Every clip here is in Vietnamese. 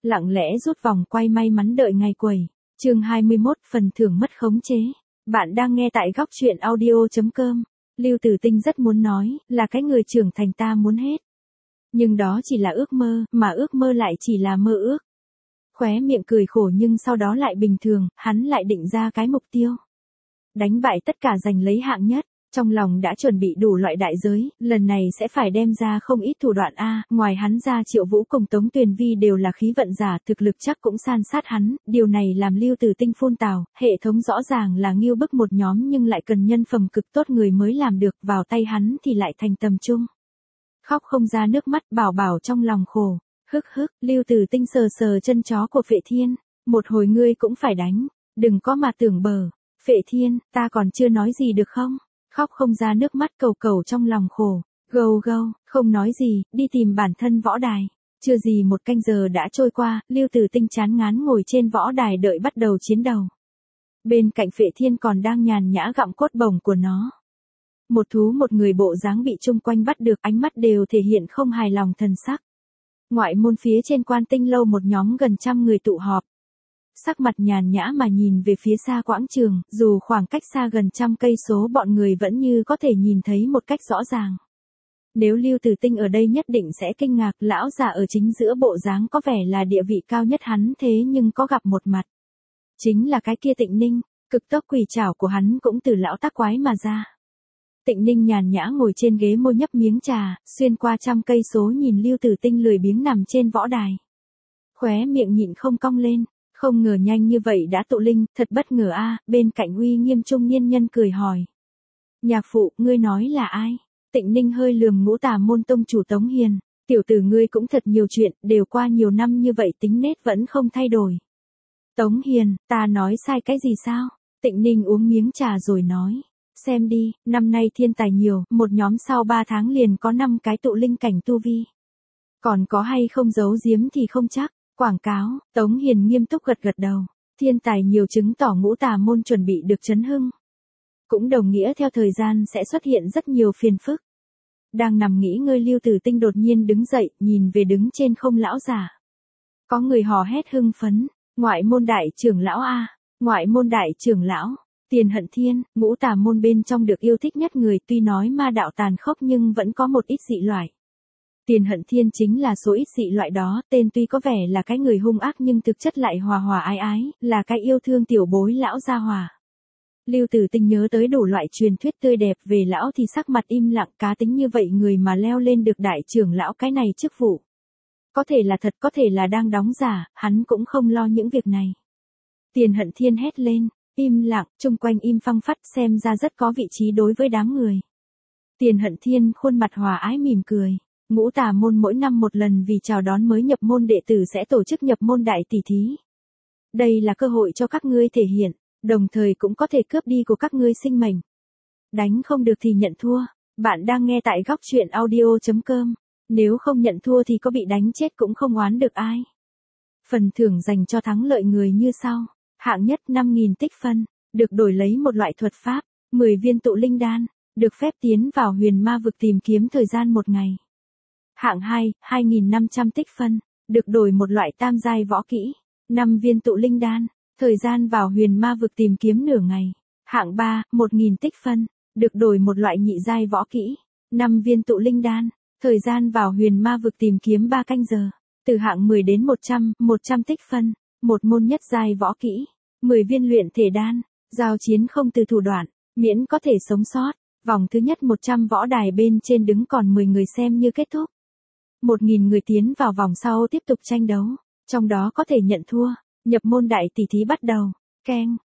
lặng lẽ rút vòng quay may mắn đợi ngày quẩy. Chương 21, phần thưởng mất khống chế. Bạn đang nghe tại góc truyện audio.com. Lưu Tử Tinh rất muốn nói, là cái người trưởng thành ta muốn hết. Nhưng đó chỉ là ước mơ, mà ước mơ lại chỉ là mơ ước. Khóe miệng cười khổ nhưng sau đó lại bình thường, hắn lại định ra cái mục tiêu. Đánh bại tất cả giành lấy hạng nhất. Trong lòng đã chuẩn bị đủ loại đại giới, lần này sẽ phải đem ra không ít thủ đoạn a. Ngoài hắn ra Triệu Vũ cùng Tống Tuyền Vi đều là khí vận giả, thực lực chắc cũng san sát hắn, điều này làm Lưu Tử Tinh phun tào, hệ thống rõ ràng là nghiêu bức một nhóm nhưng lại cần nhân phẩm cực tốt người mới làm được, vào tay hắn thì lại thành tầm trung. Khóc không ra nước mắt, bảo bảo trong lòng khổ. Hức, Lưu Tử Tinh sờ sờ chân chó của Phệ Thiên, một hồi ngươi cũng phải đánh, đừng có mà tưởng bờ. Phệ Thiên, ta còn chưa nói gì được không? Khóc không ra nước mắt, cầu trong lòng khổ. Gâu, không nói gì, đi tìm bản thân võ đài. Chưa gì một canh giờ đã trôi qua, Lưu Tử Tinh chán ngán ngồi trên võ đài đợi bắt đầu chiến đầu. Bên cạnh Phệ Thiên còn đang nhàn nhã gặm cốt bổng của nó. Một thú một người bộ dáng bị chung quanh bắt được, ánh mắt đều thể hiện không hài lòng thần sắc. Ngoại môn phía trên Quan Tinh lâu một nhóm gần 100 người tụ họp. Sắc mặt nhàn nhã mà nhìn về phía xa quảng trường, dù khoảng cách xa gần 100 cây số bọn người vẫn như có thể nhìn thấy một cách rõ ràng. Nếu Lưu Tử Tinh ở đây nhất định sẽ kinh ngạc, lão già ở chính giữa bộ dáng có vẻ là địa vị cao nhất hắn thế nhưng có gặp một mặt. Chính là cái kia Tịnh Ninh, cực tốc quỷ trảo của hắn cũng từ lão tác quái mà ra. Tịnh Ninh nhàn nhã ngồi trên ghế môi nhấp miếng trà, xuyên qua 100 cây số nhìn Lưu Tử Tinh lười biếng nằm trên võ đài. Khóe miệng nhịn không cong lên. Không ngờ nhanh như vậy đã tụ linh, thật bất ngờ a. Bên cạnh uy nghiêm trung niên nhân cười hỏi. Nhạc phụ, ngươi nói là ai? Tịnh Ninh hơi lườm Ngũ Tà môn tông chủ Tống Hiền. Tiểu tử ngươi cũng thật nhiều chuyện, đều qua nhiều năm như vậy tính nết vẫn không thay đổi. Tống Hiền, ta nói sai cái gì sao? Tịnh Ninh uống miếng trà rồi nói. Xem đi, năm nay thiên tài nhiều, một nhóm sau 3 tháng liền có 5 cái tụ linh cảnh tu vi. Còn có hay không giấu giếm thì không chắc. Quảng cáo, Tống Hiền nghiêm túc gật đầu. Thiên tài nhiều chứng tỏ Ngũ Tà môn chuẩn bị được chấn hưng. Cũng đồng nghĩa theo thời gian sẽ xuất hiện rất nhiều phiền phức. Đang nằm nghỉ ngơi Lưu Tử Tinh đột nhiên đứng dậy, nhìn về đứng trên không lão giả. Có người hò hét hưng phấn, ngoại môn đại trưởng lão a, ngoại môn đại trưởng lão, Tiền Hận Thiên, Ngũ Tà môn bên trong được yêu thích nhất người, tuy nói ma đạo tàn khốc nhưng vẫn có một ít dị loại. Tiền Hận Thiên chính là số ít dị loại đó, tên tuy có vẻ là cái người hung ác nhưng thực chất lại hòa hòa ái ái, là cái yêu thương tiểu bối lão gia hòa. Lưu Tử Tinh nhớ tới đủ loại truyền thuyết tươi đẹp về lão thì sắc mặt im lặng, cá tính như vậy người mà leo lên được đại trưởng lão cái này chức vụ. Có thể là thật, có thể là đang đóng giả, hắn cũng không lo những việc này. Tiền Hận Thiên hét lên, im lặng, chung quanh im phăng phắc xem ra rất có vị trí đối với đám người. Tiền Hận Thiên khuôn mặt hòa ái mỉm cười. Ngũ Tà môn mỗi năm một lần vì chào đón mới nhập môn đệ tử sẽ tổ chức nhập môn đại tỷ thí. Đây là cơ hội cho các ngươi thể hiện, đồng thời cũng có thể cướp đi của các ngươi sinh mệnh. Đánh không được thì nhận thua. Bạn đang nghe tại góc truyện audio.com. Nếu không nhận thua thì có bị đánh chết cũng không oán được ai. Phần thưởng dành cho thắng lợi người như sau. Hạng nhất 5.000 tích phân, được đổi lấy một loại thuật pháp, 10 viên tụ linh đan, được phép tiến vào huyền ma vực tìm kiếm thời gian 1 ngày. Hạng 2, 2.500 tích phân, được đổi một loại tam giai võ kỹ, 5 viên tụ linh đan, thời gian vào huyền ma vực tìm kiếm nửa ngày. Hạng 3, 1.000 tích phân, được đổi một loại nhị giai võ kỹ, 5 viên tụ linh đan, thời gian vào huyền ma vực tìm kiếm 3 canh giờ. Từ hạng 10 đến 100, 100 tích phân, một môn nhất giai võ kỹ, 10 viên luyện thể đan, giao chiến không từ thủ đoạn, miễn có thể sống sót. Vòng thứ nhất 100 võ đài bên trên đứng còn 10 người xem như kết thúc. 1.000 người tiến vào vòng sau tiếp tục tranh đấu, trong đó có thể nhận thua. Nhập môn đại tỷ thí bắt đầu. Keng,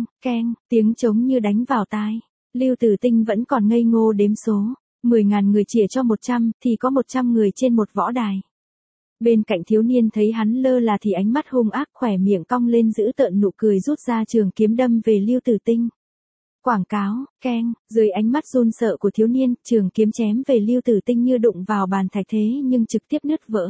tiếng trống như đánh vào tai. Lưu Tử Tinh vẫn còn ngây ngô đếm số. 10.000 người chĩa cho 100 thì có 100 người trên một võ đài. Bên cạnh thiếu niên thấy hắn lơ là thì ánh mắt hung ác, khỏe miệng cong lên giữ tợn nụ cười, rút ra trường kiếm đâm về Lưu Tử Tinh. Quảng cáo, keng, dưới ánh mắt run sợ của thiếu niên, trường kiếm chém về Lưu Tử Tinh như đụng vào bàn thạch thế nhưng trực tiếp nứt vỡ.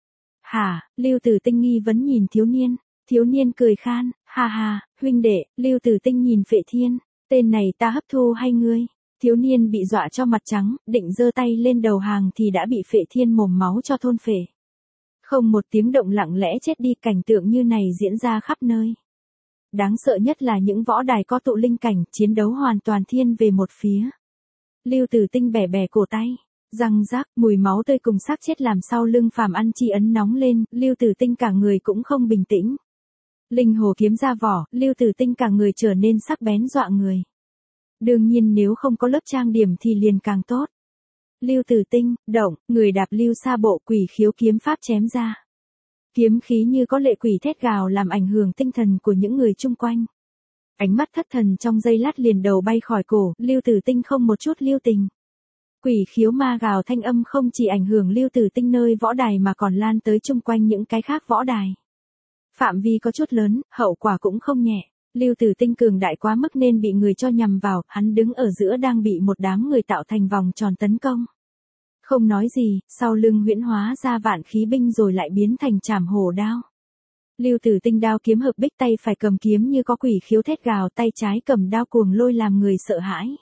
Hả, Lưu Tử Tinh nghi vấn nhìn thiếu niên cười khan, ha, huynh đệ. Lưu Tử Tinh nhìn Phệ Thiên, tên này ta hấp thu hay ngươi? Thiếu niên bị dọa cho mặt trắng, định giơ tay lên đầu hàng thì đã bị Phệ Thiên mồm máu cho thôn phệ. Không một tiếng động lặng lẽ chết đi, cảnh tượng như này diễn ra khắp nơi. Đáng sợ nhất là những võ đài có tụ linh cảnh, chiến đấu hoàn toàn thiên về một phía. Lưu Tử Tinh bẻ bẻ cổ tay, răng rác, mùi máu tươi cùng xác chết làm sau lưng Phàm Ăn Chi ấn nóng lên, Lưu Tử Tinh cả người cũng không bình tĩnh. Linh hồ kiếm ra vỏ, Lưu Tử Tinh cả người trở nên sắc bén dọa người. Đương nhiên nếu không có lớp trang điểm thì liền càng tốt. Lưu Tử Tinh, động, người đạp lưu sa bộ, quỷ khiếu kiếm pháp chém ra. Kiếm khí như có lệ quỷ thét gào làm ảnh hưởng tinh thần của những người chung quanh. Ánh mắt thất thần trong giây lát liền đầu bay khỏi cổ, Lưu Tử Tinh không một chút lưu tình. Quỷ khiếu ma gào thanh âm không chỉ ảnh hưởng Lưu Tử Tinh nơi võ đài mà còn lan tới chung quanh những cái khác võ đài. Phạm vi có chút lớn, hậu quả cũng không nhẹ. Lưu Tử Tinh cường đại quá mức nên bị người cho nhằm vào, hắn đứng ở giữa đang bị một đám người tạo thành vòng tròn tấn công. Không nói gì, sau lưng huyễn hóa ra vạn khí binh rồi lại biến thành trảm hổ đao. Lưu Tử Tinh đao kiếm hợp bích, tay phải cầm kiếm như có quỷ khiếu thét gào, tay trái cầm đao cuồng lôi làm người sợ hãi.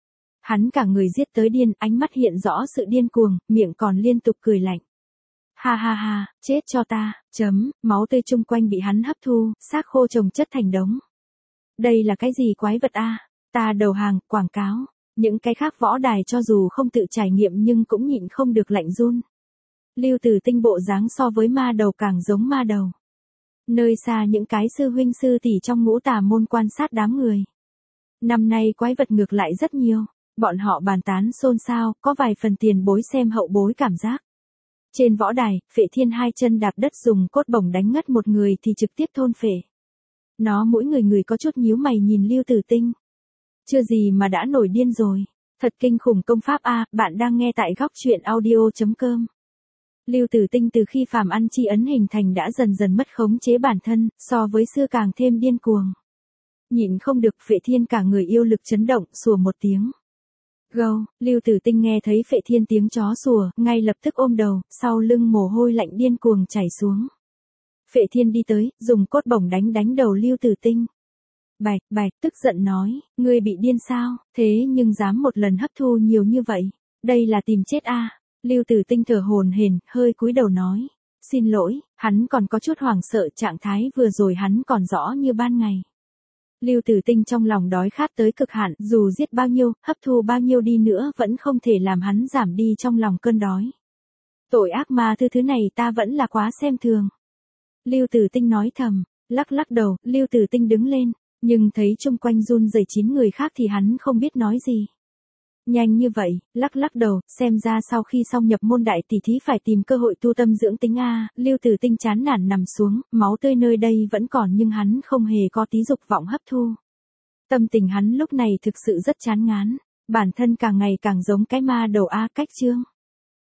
Hắn cả người giết tới điên, ánh mắt hiện rõ sự điên cuồng, miệng còn liên tục cười lạnh. Ha ha ha, chết cho ta, máu tươi chung quanh bị hắn hấp thu, xác khô chồng chất thành đống. Đây là cái gì quái vật a? Ta đầu hàng, quảng cáo. Những cái khác võ đài cho dù không tự trải nghiệm nhưng cũng nhịn không được lạnh run. Lưu Tử Tinh bộ dáng so với ma đầu càng giống ma đầu. Nơi xa những cái sư huynh sư tỷ trong ngũ tà môn quan sát đám người. Năm nay quái vật ngược lại rất nhiều, bọn họ bàn tán xôn xao, có vài phần tiền bối xem hậu bối cảm giác. Trên võ đài, Phệ Thiên hai chân đạp đất dùng cốt bổng đánh ngất một người thì trực tiếp thôn phệ. Nó mỗi người có chút nhíu mày nhìn Lưu Tử Tinh. Chưa gì mà đã nổi điên rồi. Thật kinh khủng công pháp a, bạn đang nghe tại góc truyện audio.com. Lưu Tử Tinh từ khi Phàm Ăn Chi ấn hình thành đã dần dần mất khống chế bản thân, so với xưa càng thêm điên cuồng. Nhịn không được, Phệ Thiên cả người yêu lực chấn động, sủa một tiếng. Gâu, Lưu Tử Tinh nghe thấy Phệ Thiên tiếng chó sủa, ngay lập tức ôm đầu, sau lưng mồ hôi lạnh điên cuồng chảy xuống. Phệ Thiên đi tới, dùng cốt bổng đánh đầu Lưu Tử Tinh. Bạch, tức giận nói, ngươi bị điên sao, thế nhưng dám một lần hấp thu nhiều như vậy, đây là tìm chết a. Lưu Tử Tinh thở hổn hển, hơi cúi đầu nói, xin lỗi, hắn còn có chút hoảng sợ, trạng thái vừa rồi hắn còn rõ như ban ngày. Lưu Tử Tinh trong lòng đói khát tới cực hạn, dù giết bao nhiêu, hấp thu bao nhiêu đi nữa vẫn không thể làm hắn giảm đi trong lòng cơn đói. Tội ác ma thứ này ta vẫn là quá xem thường. Lưu Tử Tinh nói thầm, lắc đầu, Lưu Tử Tinh đứng lên, nhưng thấy chung quanh run rẩy 9 người khác thì hắn không biết nói gì. Nhanh như vậy, lắc đầu, xem ra sau khi xong nhập môn đại tỷ thí phải tìm cơ hội tu tâm dưỡng tính a. Lưu Tử Tinh chán nản nằm xuống, máu tươi nơi đây vẫn còn nhưng hắn không hề có tí dục vọng hấp thu. Tâm tình hắn lúc này thực sự rất chán ngán, bản thân càng ngày càng giống cái ma đầu a. Cách chương